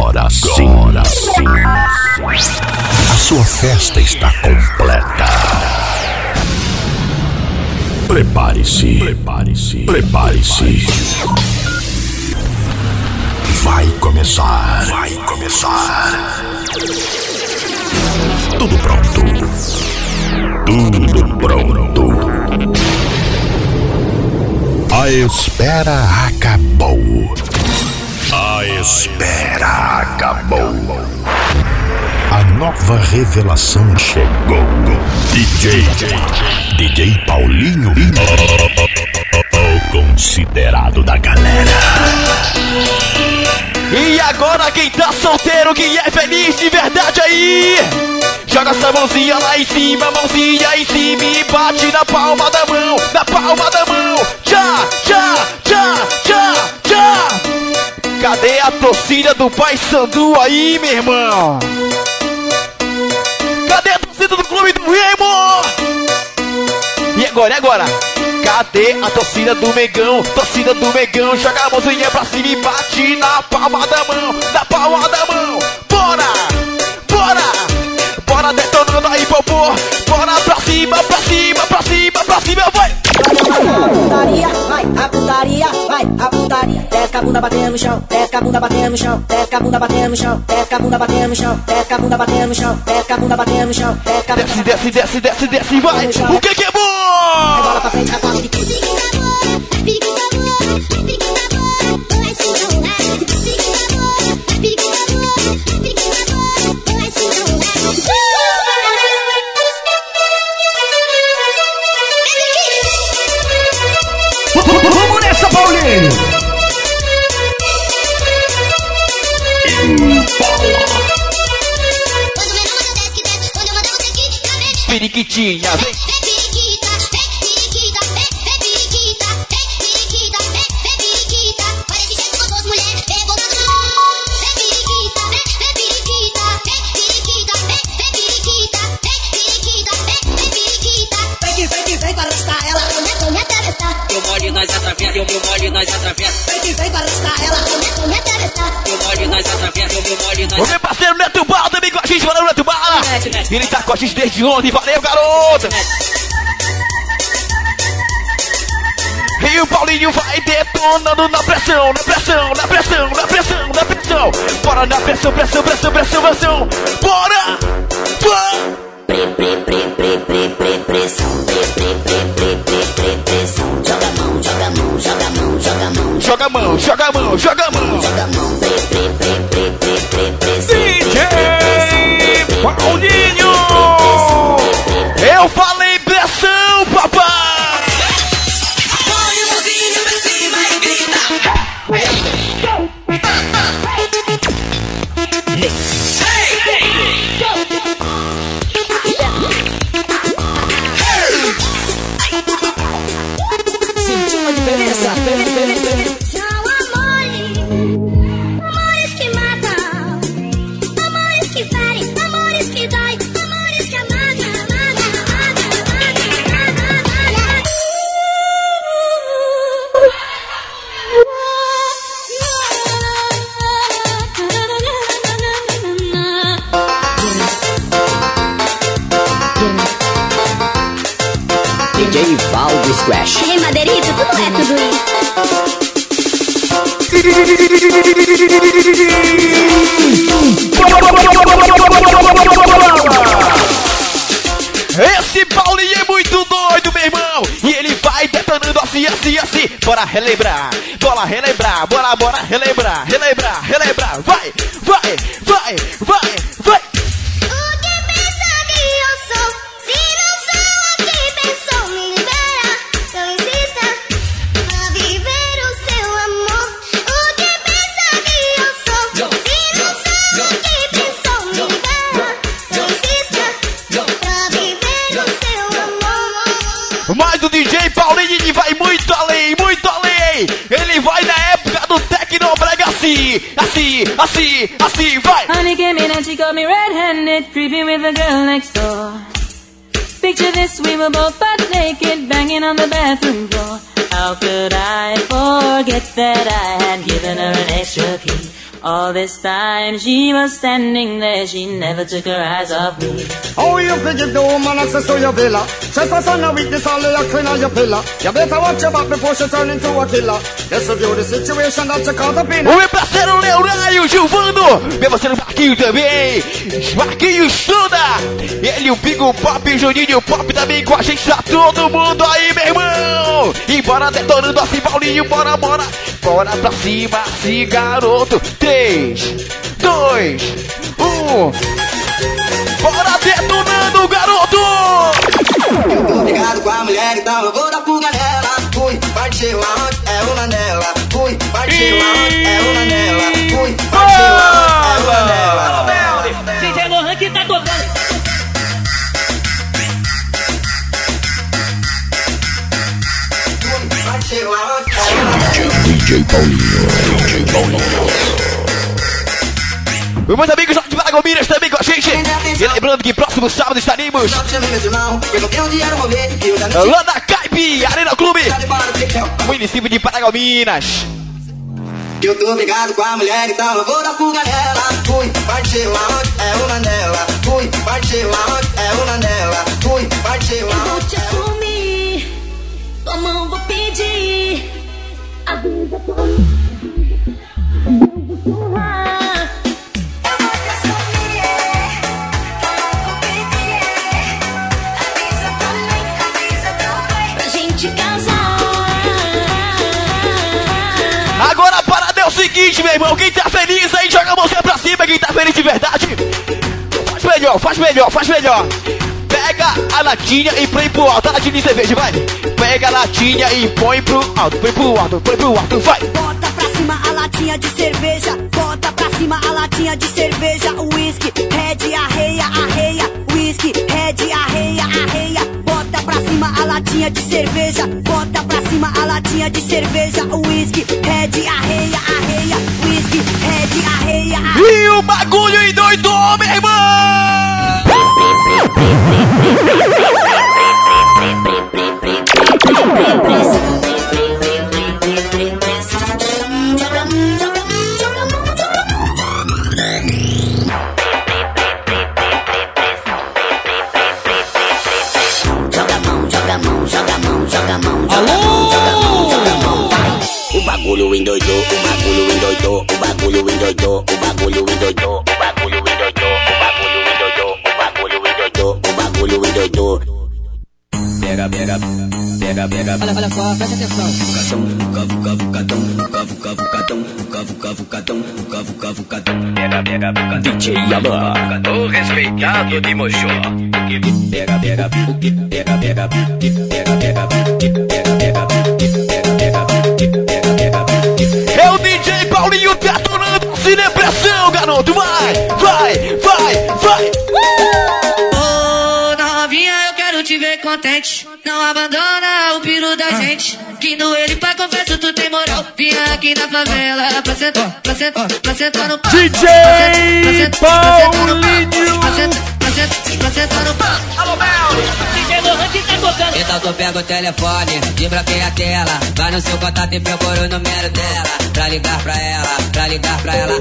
Agora sim. A sua festa está completa. Prepare-se. Vai começar. Tudo pronto. A espera acabou. A nova revelação chegou. DJ Paulinho, o considerado da galera. E agora quem tá solteiro, quem é feliz de verdade aí, joga essa mãozinha lá em cima, mãozinha em cima e bate na palma da mão, tchá. Cadê a torcida do Paysandu aí, meu irmão? Cadê a torcida do Clube do Remo? E agora? Cadê a torcida do Mengão? Joga a mãozinha pra cima e bate na palma da mão, Bora detonando aí, popô. Bora pra cima, vai! A putaria, desce a bunda batendo no chão, desce a bunda batendo no chão, desce a bunda batendo no chão, desce a bunda batendo no chão, desce a bunda batendo no chão, desce a bunda batendo no chão, desce, vai! O que é bom? Bola pra frente, agora de Vamos nessa, Paulinho! Periquitinha, vem! Vem para arrastar ela, não me atravessar. Eu molho, nós atravessa, eu molho, nós atravessa. Vem para arrastar ela, não me atravessar. Eu molho, nós atravessa, eu molho, nós atravessa. O meu parceiro Neto Bala também com a gente, valeu Neto Bala. Ele tá com a gente desde ontem, valeu garoto. E o Paulinho vai detonando na pressão. Bora na pressão. Bora! Pressão. Joga a mão. DJ Paulinho! Eu falei pressão, papai! Põe a mãozinha pra cima e grita. Sentiu uma diferença? São amores que matam, amores que ferem, amores que dói, amores que amagam. DJ Valdo Squash. Ei, Madeirito, tudo é tudo isso. Esse Paulinho é muito doido, meu irmão. E ele vai detonando assim. Bora relembrar. Bora relembrar. Vai. Mas o DJ Paulinho ele vai muito além. Ele vai na época do Tecnobrega assim, vai. Honey came in and she got me red-handed, creeping with the girl next door. Picture this, we were both butt naked, banging on the bathroom floor. How could I forget that I had given her an extra key? All this time she was standing there, she never took her eyes off me. How you forgive the woman access to your villa? Just a son of weakness, all the clean on your pillar. You better watch your back before she turn into a killer. Let's review the situation that you caught up in. O meu parceiro Leonardo Gilvano, meu parceiro Marquinho também, Marquinho estuda. Ele, o Pingo Pop, Juninho Pop também com a gente, tá todo mundo aí, meu irmão. E bora detonando assim, Paulinho, bora, bora. Bora pra cima, assim, garoto. 3, 2, 1. Bora detonando, garoto! Eu tô ligado com a mulher, então eu vou dar fuga nela. Fui, partiu aonde é uma nela. Fui, partiu aonde é uma nela. Fui, partiu aonde é uma nela. DJ Lohan que tá tocando. Fui, partiu aonde é uma nela. DJ Paulinho. Meus amigos lá de Paragominas também com a gente. E lembrando que próximo sábado estaremos lá na Caipe Arena Clube, município de Paragominas. Eu tô ligado com a mulher, então eu vou dar fuga nela. Fui, partiu aonde é uma nela. Fui, partiu aonde é uma nela. Fui, partiu Eu vou aonde te assumir, tua mão vou pedir. A vida por mim. Agora a parada é o seguinte, meu irmão. Quem tá feliz aí, joga a mãozinha pra cima. Quem tá feliz de verdade, faz melhor, faz melhor, faz melhor. Pega a latinha e põe pro alto. A latinha de cerveja, vai. Pega a latinha e põe pro alto. Põe pro alto, põe pro alto, vai. Bota pra cima a latinha de cerveja. Bota pra cima a latinha de cerveja. Whisky, red, arreia, arreia. Whisky, red, arreia, arreia. Bota pra cima a latinha de cerveja. Bota pra cima a latinha de cerveja. Whisky, red, arreia, arreia. Whisky, red, arreia, arreia. E o bagulho endoidou, meu irmão. O bagulho endoidou, o bagulho endoidou, o bagulho endoidou, o bagulho endoidou, o bagulho endoidou, o bagulho endoidou, o bagulho endoidou, o bagulho endoidou. Pega, pega, pega, pega. Olha só, presta atenção. Pega, pega, DJ Alan, o respeitado de Mochô. Pega, pega, pega, pega, pega, pega, pega, É o DJ Paulinho detonando sem depressão, garoto. Vai, vai, vai, vai. Ô, novinha, eu quero te ver contente. Não abandona o piro da gente. Que no ele pra confesso tu tem moral. Vinha aqui na favela pra sentar, pra sentar, pra sentar no pau. DJ Paulinho. Pra sentar no pau. Alô, Mel! DJ Lohan que tá tocando. Então tu pega o telefone, desbloqueia a tela. Vai no seu contato e procura o número dela. Pra ligar pra ela, pra ligar pra ela.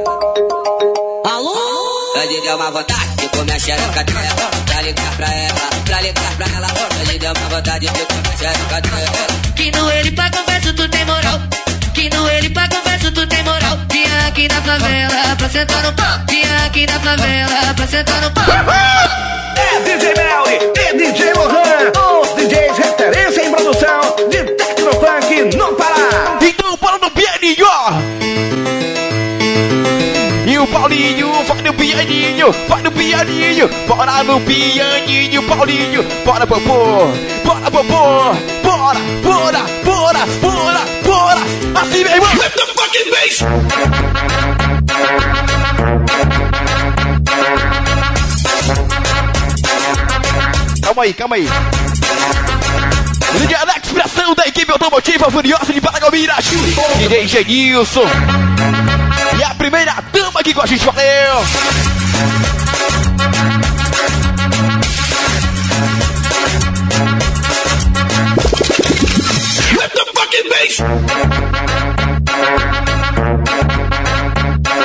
Alô? Hoje deu uma vontade de comer a xereca dela. Pra ligar pra ela, pra ligar pra ela. Hoje deu uma vontade de comer a xereca dela. Que no ele pra confesso tu tem moral. Que no ele pra confesso tu tem moral. Vinha aqui na favela pra sentar no pau. Vinha aqui na favela pra sentar no pau. É DJ Melly e DJ Lohan, os DJs referência em produção de Tecnofunk no Pará. Então bora no pianinho. E o Paulinho vai no pianinho, vai no pianinho. Bora no pianinho, Paulinho. Bora, popô, bora, popô. Bora, bora, bora, bora, bora. Assim, meu irmão. Let the fucking bass. Calma aí, calma aí. DJ Alex, pressão da equipe automotiva Furiosa de Paragominas. DJ Genilson. E a primeira dama aqui com a gente, valeu! Let the fucking bass!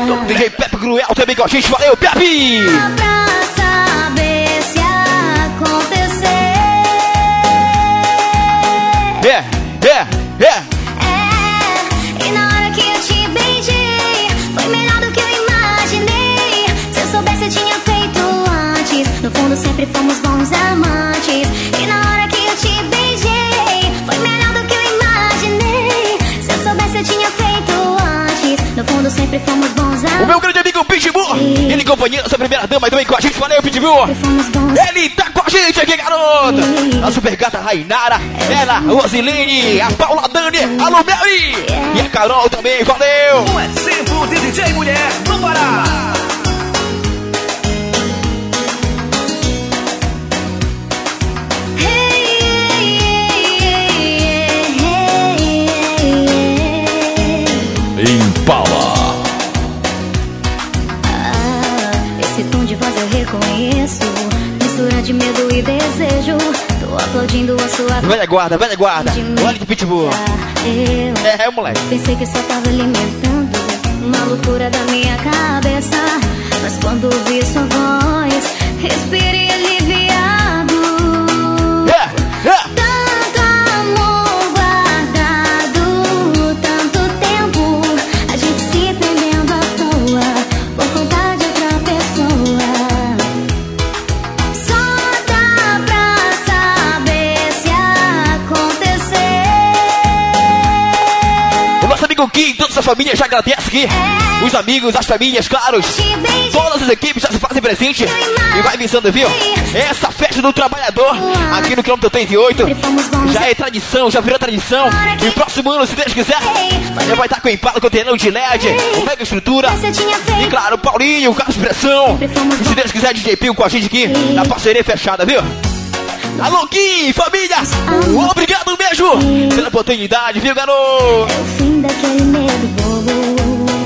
DJ Pepe Cruel também com a gente. Valeu, Pepe! Pra saber se acontecer. E na hora que eu te beijei, foi melhor do que eu imaginei. Se eu soubesse eu tinha feito antes. No fundo sempre fomos bons amantes. E na hora que eu te beijei, foi melhor do que eu imaginei. Se eu soubesse eu tinha feito antes. No fundo sempre fomos bons amantes. O meu grande amigo Pitbull, ele acompanhando essa primeira dama também com a gente. Valeu, Pitbull! Ele tá com a gente aqui, garoto! A super gata Rainara, ela, a Rosilene, a Paula Dani, a Lumeri e a Carol também, valeu! Um exemplo de DJ mulher no Pará. Impala. Esse tom de voz eu reconheço, mistura de medo e desejo. Tô aplaudindo a sua Velha guarda, olha de Pitbull. Moleque. Pensei que só tava alimentando uma loucura da minha cabeça, mas quando ouvi sua voz, respirei aliviado. Tanto amor guardado, tanto tempo, a gente se prendendo à toa por conta de outra pessoa. Só dá pra saber se acontecer. O nosso amigo Kim, toda essa família já agradece aqui. Os amigos, as famílias, claro. Todas as equipes já se fazem presente. E vai visando, viu? Essa festa do trabalhador aqui no quilômetro 38 já é tradição, já virou tradição. E o próximo ano, se Deus quiser, já vai estar com o Impala, com o telão de LED, o Mega Estrutura. E claro, o Paulinho, o Carlos Pressão. E se Deus quiser, DJ Pio com a gente aqui na parceria fechada, viu? Alô, Kim, família! Obrigado mesmo pela oportunidade, viu, garoto? É o fim daquele medo bobo.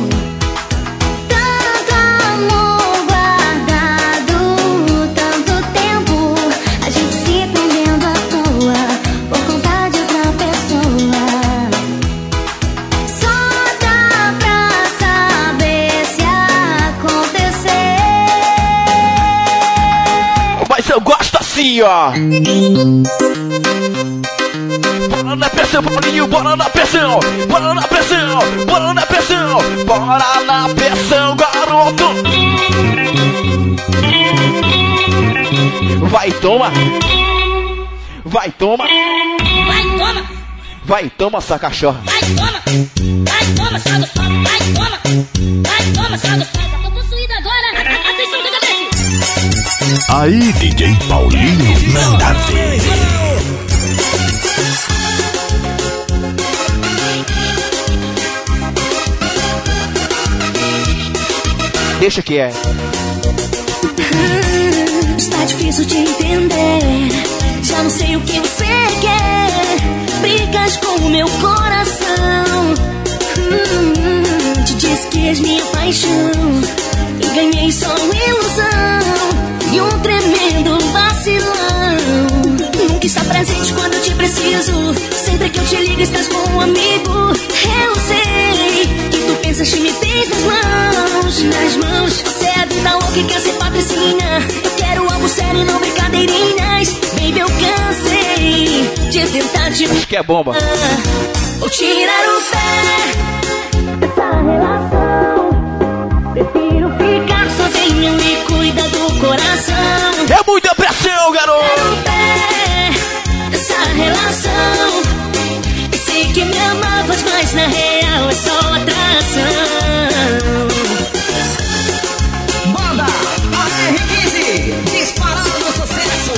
Tanto amor guardado, tanto tempo, a gente se prendendo à toa por conta de outra pessoa. Só dá pra saber se acontecer. Mas eu gosto assim, ó. Bora na pressão, Paulinho, bora na pressão, bora na pressão, bora na pressão, bora na pressão, garoto. Vai, toma. Vai, toma. Vai, toma. Vai, toma, essa cachorra. Vai, toma. Vai, toma, sai do palco. Vai, toma. Vai, toma, sai do palco. Eu tô possuída agora. Atenção, diga bem. Aí, DJ Paulinho, manda ver. Deixa que é. Está difícil de entender, já não sei o que você quer. Brigas com o meu coração. Te disse que és minha paixão e ganhei só ilusão e um tremendo vacilão. Nunca está presente quando eu te preciso. Sempre que eu te ligo estás com um amigo. Eu sei que tu pensas que me tens nas mãos. Nas mãos. Você é a vida louca e quer ser patricinha. Eu quero algo sério e não brincadeirinhas. Baby, eu cansei de tentar te... Acho que é bomba. Vou tirar o pé dessa relação. Prefiro ficar sozinho e cuida do coração. É muita pressão, garoto. Tirar o pé dessa relação. Pensei que me amavas, mas na real é só atração. Banda AR15, disparado no sucesso.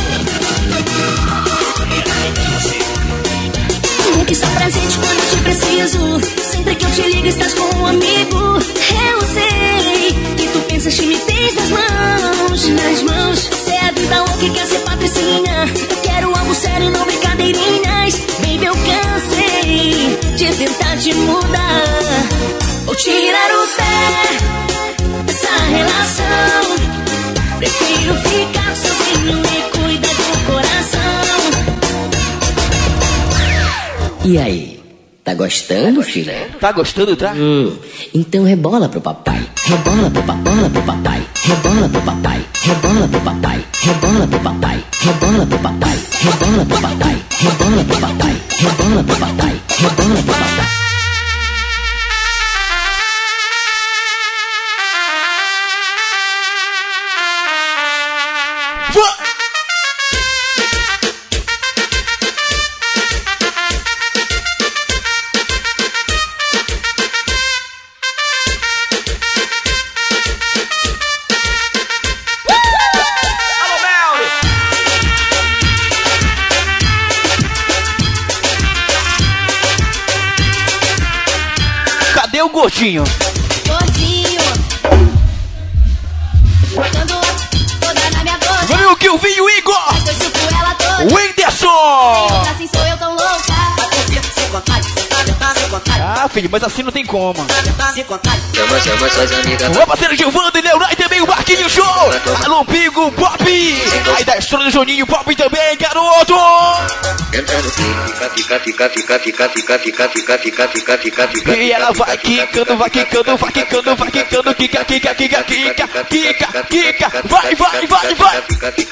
Nunca está presente quando eu te preciso. Sempre que eu te ligo estás com um amigo. Eu sei que tu pensas que me tens nas mãos. Nas mãos. Você é a vida louca e quer ser patricinha. Eu quero algo sério e não brincadeirinhas. Baby, eu cansei de tentar te mudar. Vou tirar o pé dessa relação. Prefiro ficar sozinho e cuidar do coração. E aí? Tá gostando, filho? Tá gostando, tá? Então rebola pro papai. Rebola pro papai. Rebola pro papai. Rebola pro papai. Rebola pro papai. Rebola pro papai. Rebola pro papai. Rebola pro papai. Rebola pro papai. Rebola pro papai. Cadê o gordinho? Gordinho. Botando toda na minha boca. Valeu, que eu vi o Igor! Eu chupo ela toda. O Whindersson! Assim sou eu tão louca. Ah, filho, mas assim não tem como. Chama suas amigas. O parceiro Gilvando e Leonardo e também o Marquinhos Show! Alô, Pigo, Pop! Aí da história do Juninho, Pop também, garoto! Entra no fica. E ela vai quicando, vai quicando, vai quicando, vai quicando, quica, quica, quica, quica, quica, quica, vai, vai, vai, vai!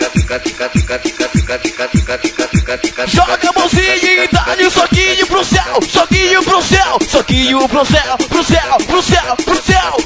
Joga a mãozinha e dá-lhe um soquinho pro céu, soquinho pro céu, soquinho pro céu, pro céu, pro céu, pro céu!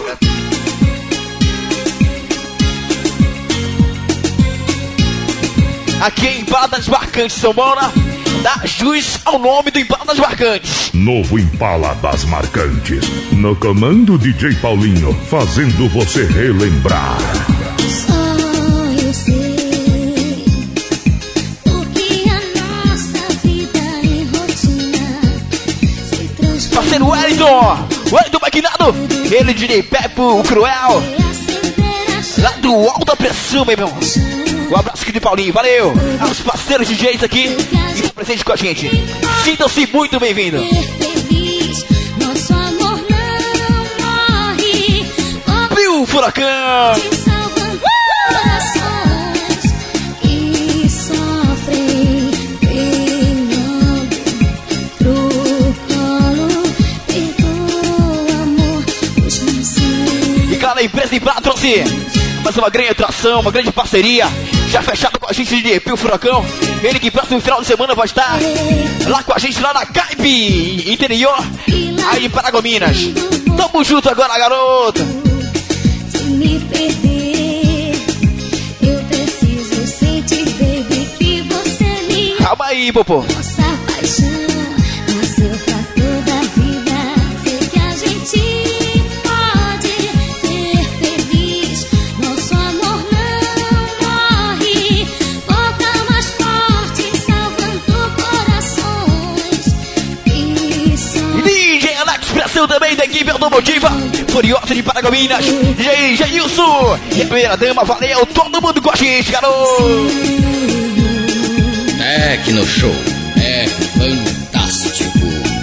Aqui em Empadas Marcantes, São Paulo, dá jus ao nome do Empadas Marcantes. Novo Impala das Marcantes. No comando DJ Paulinho, fazendo você relembrar. Só eu sei o que a nossa vida em rotina se transforma. Parceiro Wellington, Wellington Maquinado, ele de Pepo, o Cruel, lá do Alta Pressão, meu irmão. Um abraço aqui de Paulinho, valeu! Aos parceiros DJs aqui e estão presentes com a gente. Sintam-se muito bem-vindos. Nosso amor não morre. Viu, Furacão? Salvando corações que sofrem, pegando pro colo. Perdoa, amor, pois não sei. E cara, a empresa em Prata trouxe mais uma grande atração, uma grande parceria. Já fechado com a gente de Pio Furacão. Ele que próximo final de semana vai estar lá com a gente, lá na Caipe, interior, aí em Paragominas. Tamo junto agora, garota. Se me perder, eu preciso sentir, baby, que você me... Calma aí, Popô. Nossa paixão nasceu pra toda a vida. Sei que a gente pode ser feliz. Nosso amor não morre. Volta mais forte, salvando corações que são... DJ Alex Pressão também da equipe automotiva Furiosa de Paragominas. DJ Jailson e a primeira dama, valeu todo mundo com a gente, garoto. Tecno Show é fantástico.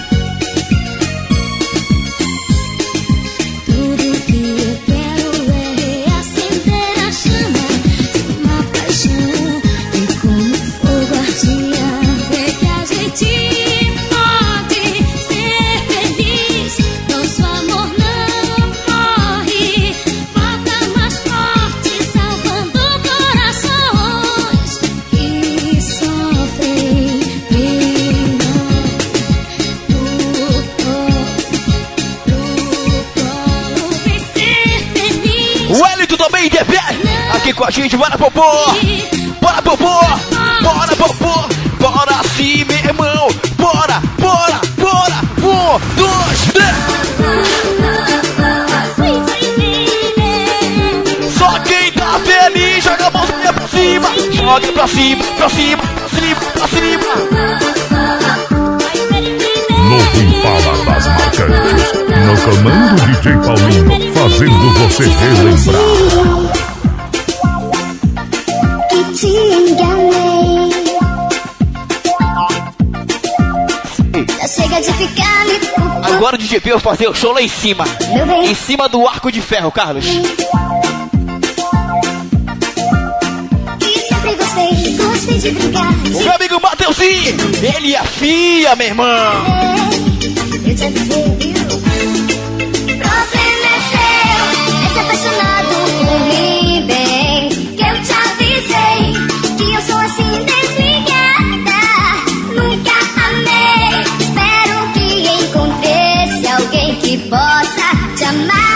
Tudo que eu quero é reacender a chama de uma paixão. E como fogo ardia, ver que a gente pode ser feliz. Nosso amor não morre. Volta mais forte, salvando corações que sofrem, pena. O Wellington também de pé aqui com a gente, bora Popô, bora Popô, bora Popô, bora sim, meu irmão, bora, bora, bora, 1, 2, 3. Só quem tá feliz joga a mãozinha pra cima, joga pra cima, pra cima, pra cima, pra cima. Novo Impala das Marcantes. No comando DJ Paulinho, fazendo você relembrar. Que te enganei. Já chega de ficar me culpando. Agora o DJ P vai fazer o show lá em cima, Meu bem. em cima do arco de ferro, Carlos. E sempre gostei de brincar. O meu amigo Mateuzinho, ele afia, meu irmão. eu te avisei, viu? Problema é seu, é ser apaixonado por mim, bem. Que eu te avisei, que eu sou assim desligada. Nunca amei, espero que encontresse alguém que possa te amar.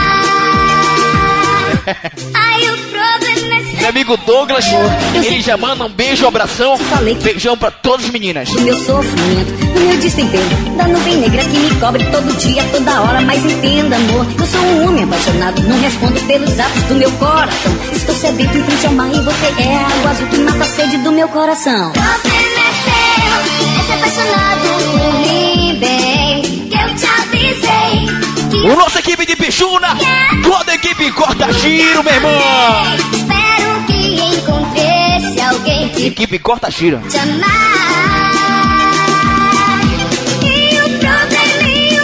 Ai, o problema é seu. Meu amigo Douglas, ele já manda um beijo, um abração. Beijão pra todas as meninas. O meu sofrimento, o meu destempero, da nuvem negra que me cobre todo dia, toda hora. Mas entenda, amor, eu sou um homem apaixonado. Não respondo pelos atos do meu coração. Estou sedento em frente ao mar e você é a água azul que mata a sede do meu coração. Problema é seu, é ser apaixonado por mim, bem. Que eu te avisei. O nossa equipe de Pichuna, toda a equipe corta giro, meu irmão. Espero que encontresse alguém que equipe corta giro. te amar. E o problema e o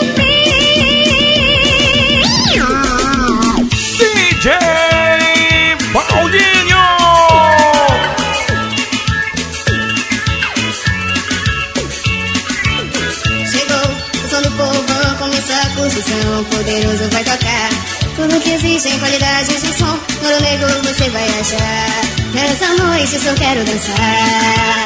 fim. DJ Paulinho. Chegou o som do povão, começar a construção. Poderoso vai tocar tudo que existe em qualidade de som. No nego você vai achar. Nessa noite só quero dançar.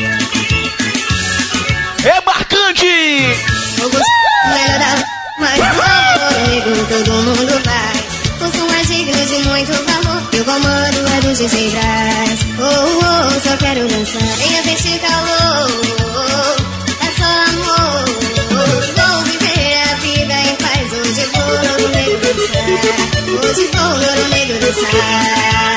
É marcante! O gosto melhorar, mas no nego todo mundo vai. O som é digno de muito valor. E o comando é do DJ Brás. Oh, oh, só quero dançar. Venha sentir calor. É só amor. Vou viver a vida em paz. Hoje vou no nego dançar. Hoje vou no nego dançar.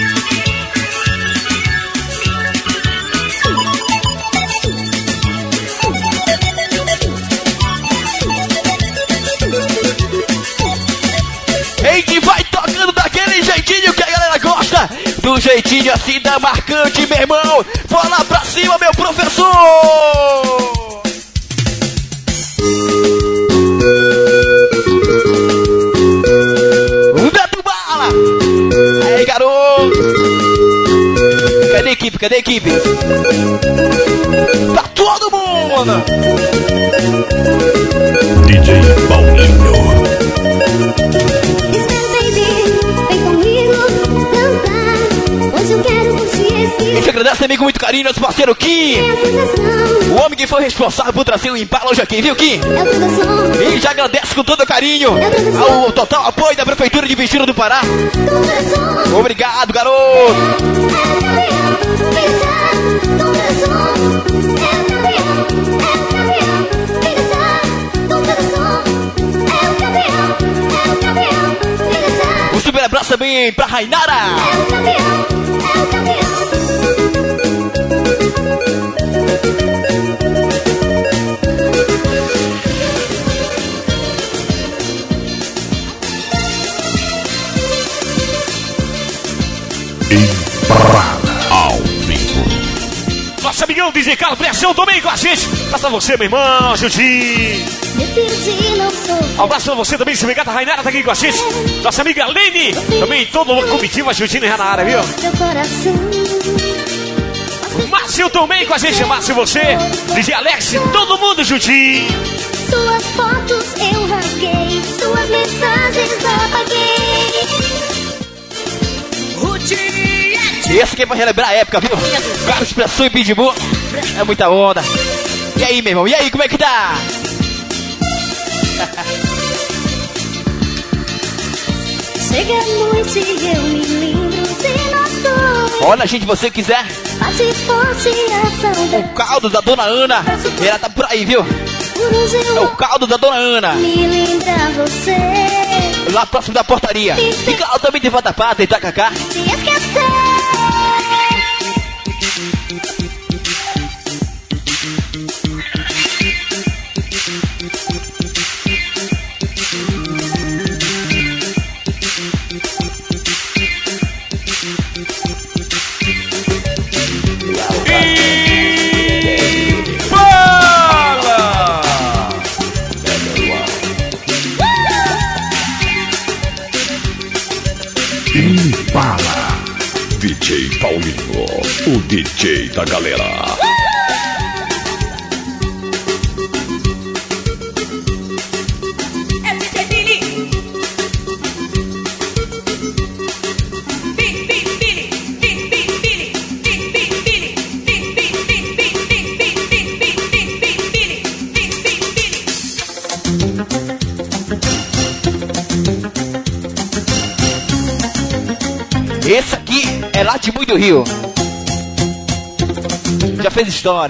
E vai tocando daquele jeitinho que a galera gosta. Do jeitinho assim da marcante, meu irmão. Bola pra cima, meu professor. Beto Bala. Aí, garoto. Cadê a equipe? Cadê a equipe? Pra todo mundo. DJ Paulinho. Deixa eu agradecer também com muito carinho nosso parceiro Kim. O homem que foi responsável por trazer o Impala hoje aqui, viu, Kim? E já agradece com todo carinho ao total apoio da Prefeitura de Bichira do Pará. Obrigado, garoto. Um super abraço também pra Rainara. Ao vivo. Nosso amigão DJ Carlos Pressão também com a gente. Abraço a você, meu irmão, Juti. Um abraço pra você também, seu ligado, a Rainara tá aqui com a gente. Nossa amiga Lene, também toda uma comitiva, Jutinho já na área, viu? Márcio também com a gente, Márcio, você, DJ Alex, todo mundo, Jutinho. Suas fotos eu rasguei, suas mensagens apaguei. E esse aqui é pra relembrar a época, viu? Carlos Pressão e Pitbull. É muita onda. E aí, meu irmão? E aí, como é que tá? Chega a noite e eu me lembro de nós dois. Olha, gente, você quiser Bate forte a saudade. o caldo da Dona Ana, ela tá por aí, viu? É o caldo da Dona Ana. Me lembra você. Lá próximo da portaria. E claro, também tem Vatapata e Tacacá. Te esquecer. Impala. DJ Paulinho, o DJ da galera. Esse aqui é lá de muito Rio. Já fez história.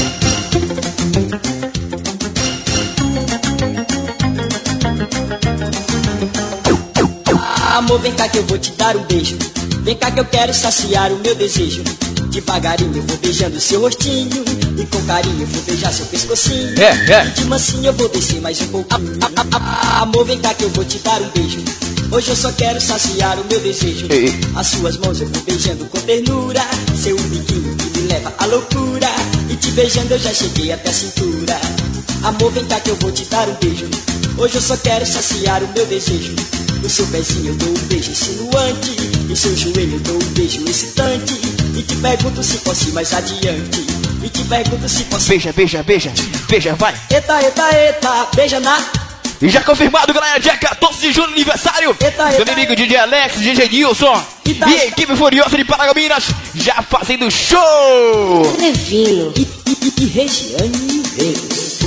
Amor, vem cá que eu vou te dar um beijo. Vem cá que eu quero saciar o meu desejo. Devagarinho eu vou beijando seu rostinho, e com carinho eu vou beijar seu pescocinho. E de mansinho eu vou descer mais um pouquinho. Amor, vem cá que eu vou te dar um beijo. Hoje eu só quero saciar o meu desejo. As suas mãos eu vou beijando com ternura, seu biquinho que me leva à loucura, e te beijando eu já cheguei até a cintura. Amor, vem cá que eu vou te dar um beijo. Hoje eu só quero saciar o meu desejo. No seu pezinho eu dou um beijo insinuante, no seu joelho eu dou um beijo excitante, e te pergunto se posso ir mais adiante. E te pergunto se posso... Beija, beija, beija, beija, vai. Eita, eita, eita, beija na... E já confirmado, galera, dia 14 de julho, aniversário. Meu amigo DJ Alex, DJ Nilson e a equipe furiosa de Paragominas já fazendo show. Revino e Regiane Reis.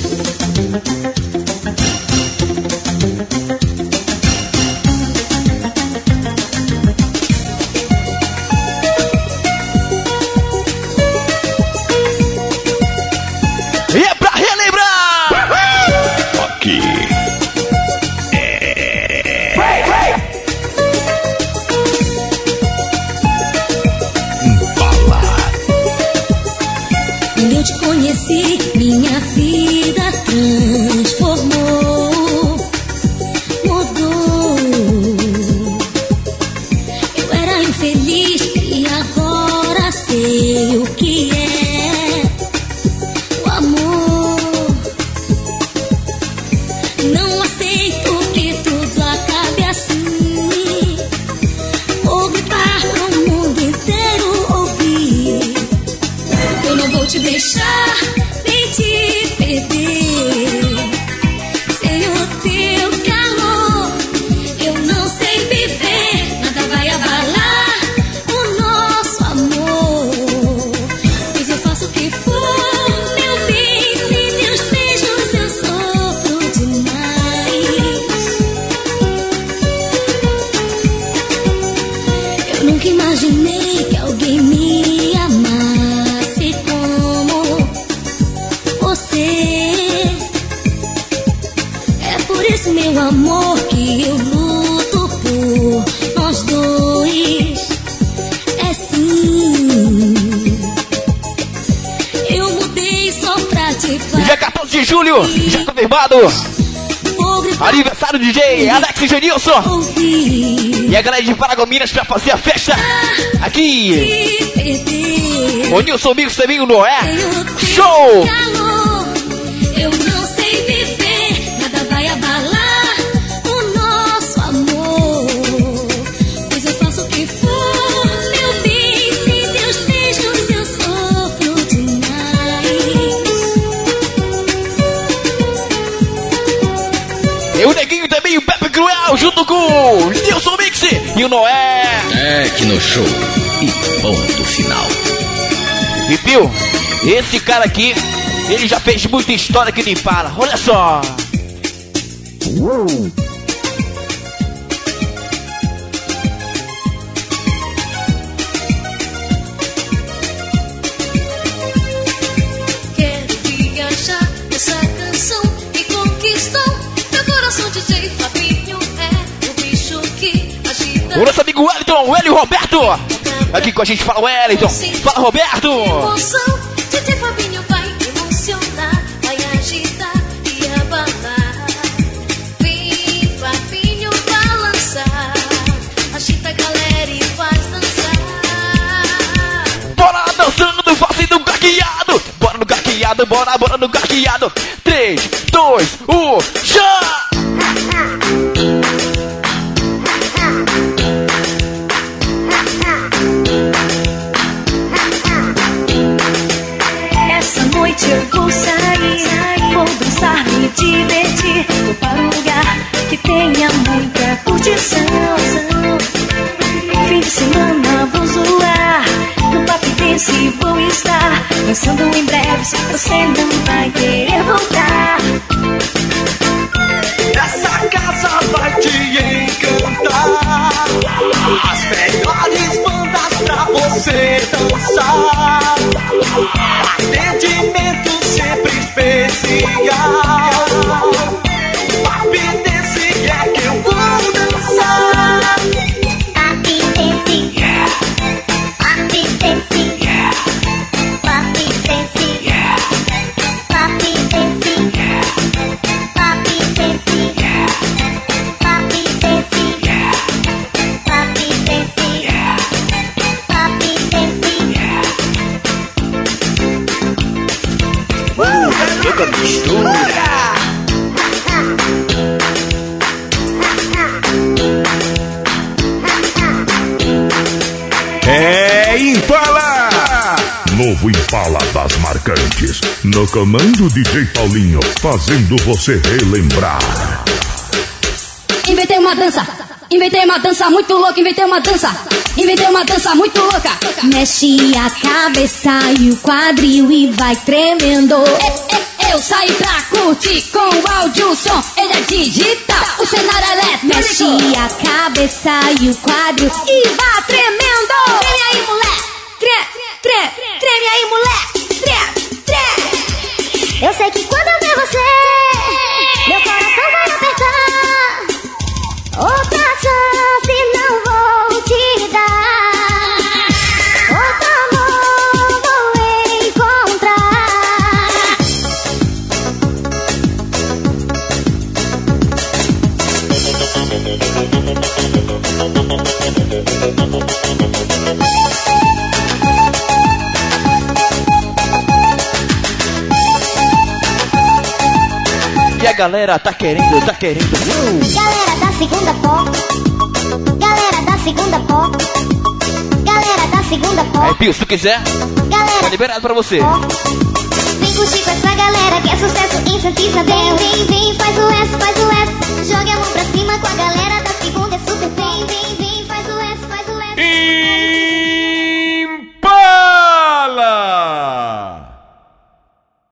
E é pra relembrar. Aqui. Quando eu te conheci, minha vida transformou, mudou. Eu era infeliz e agora sei o que é o amor. Não aceito que tudo acabe assim. Vou gritar pro mundo inteiro ouvir. Eu não vou te deixar, nem te perder. Sem o teu calor, eu não sei viver. Nada vai abalar o nosso amor. Pois eu faço o que for, meu bem. Sem teus beijos eu sofro demais. Eu nunca imaginei que alguém me amasse como você. É por isso, meu amor, que eu luto por nós dois. É sim. Eu mudei só pra te fazer. Dia 14 de julho, já confirmado. Aniversário do DJ Alex e Genilson. E a galera de Paragominas pra fazer a festa aqui. O Nilson Mix também, o Noé. Show! Eu não sei viver, nada vai abalar o nosso amor. Pois eu faço o que for, meu bem. Sem teus beijos eu sofro demais. E o Neguinho também, o Pepe Cruel, junto com o Nilson Mix e o Noé. Tecno Show e ponto final. E viu, esse cara aqui, ele já fez muita história aqui no Impala. Olha só. Quero viajar nessa canção que conquistou meu coração. DJ Fabinho é o bicho que agita. O nosso amigo Wellington, o Hélio Roberto. Aqui com a gente, fala Wellington, fala Roberto. Emoção, DJ Fabinho vai emocionar, vai agitar e abalar. Vem Fabinho balançar, agita a galera e faz dançar. Bora dançando, fazendo gagueado. Bora no gagueado, bora no gagueado. 3, 2, 1, já! Essa noite eu vou sair, vou dançar, me divertir. Vou para um lugar que tenha muita curtição. Fim de semana vou zoar, no Papi Dance vou estar. Dançando em breve, se você não vai querer voltar. você dançar. Atendimento sempre especial. Papi desse é que eu vou dançar. Papi desse, papi desse, papi desse, papi desse, papi desse, papi desse, papi desse, papi desse. Toda mistura. É Impala! Novo Impala das marcantes. No comando DJ Paulinho, fazendo você relembrar. Inventei uma dança muito louca, inventei uma dança muito louca. Mexe a cabeça e o quadril e vai tremendo. Eu saí pra curtir com o áudio, o som, ele é digital, o cenário é elétrico. Mexe a cabeça e o quadril e vai tremendo. Treme aí, moleque, treme aí, moleque, treme. Eu sei que quando eu ver você, meu coração vai apertar. Outra chance não vou te dar. Outro amor vou encontrar. E a galera tá querendo. Galera da segunda pó. Galera da segunda pó. Galera da segunda pó. Aí, Pio, se tu quiser, Galera tá liberado pra você. pó. Vem curtir com essa galera que é sucesso, incentivo. Vem, faz o S. Jogue a mão pra cima com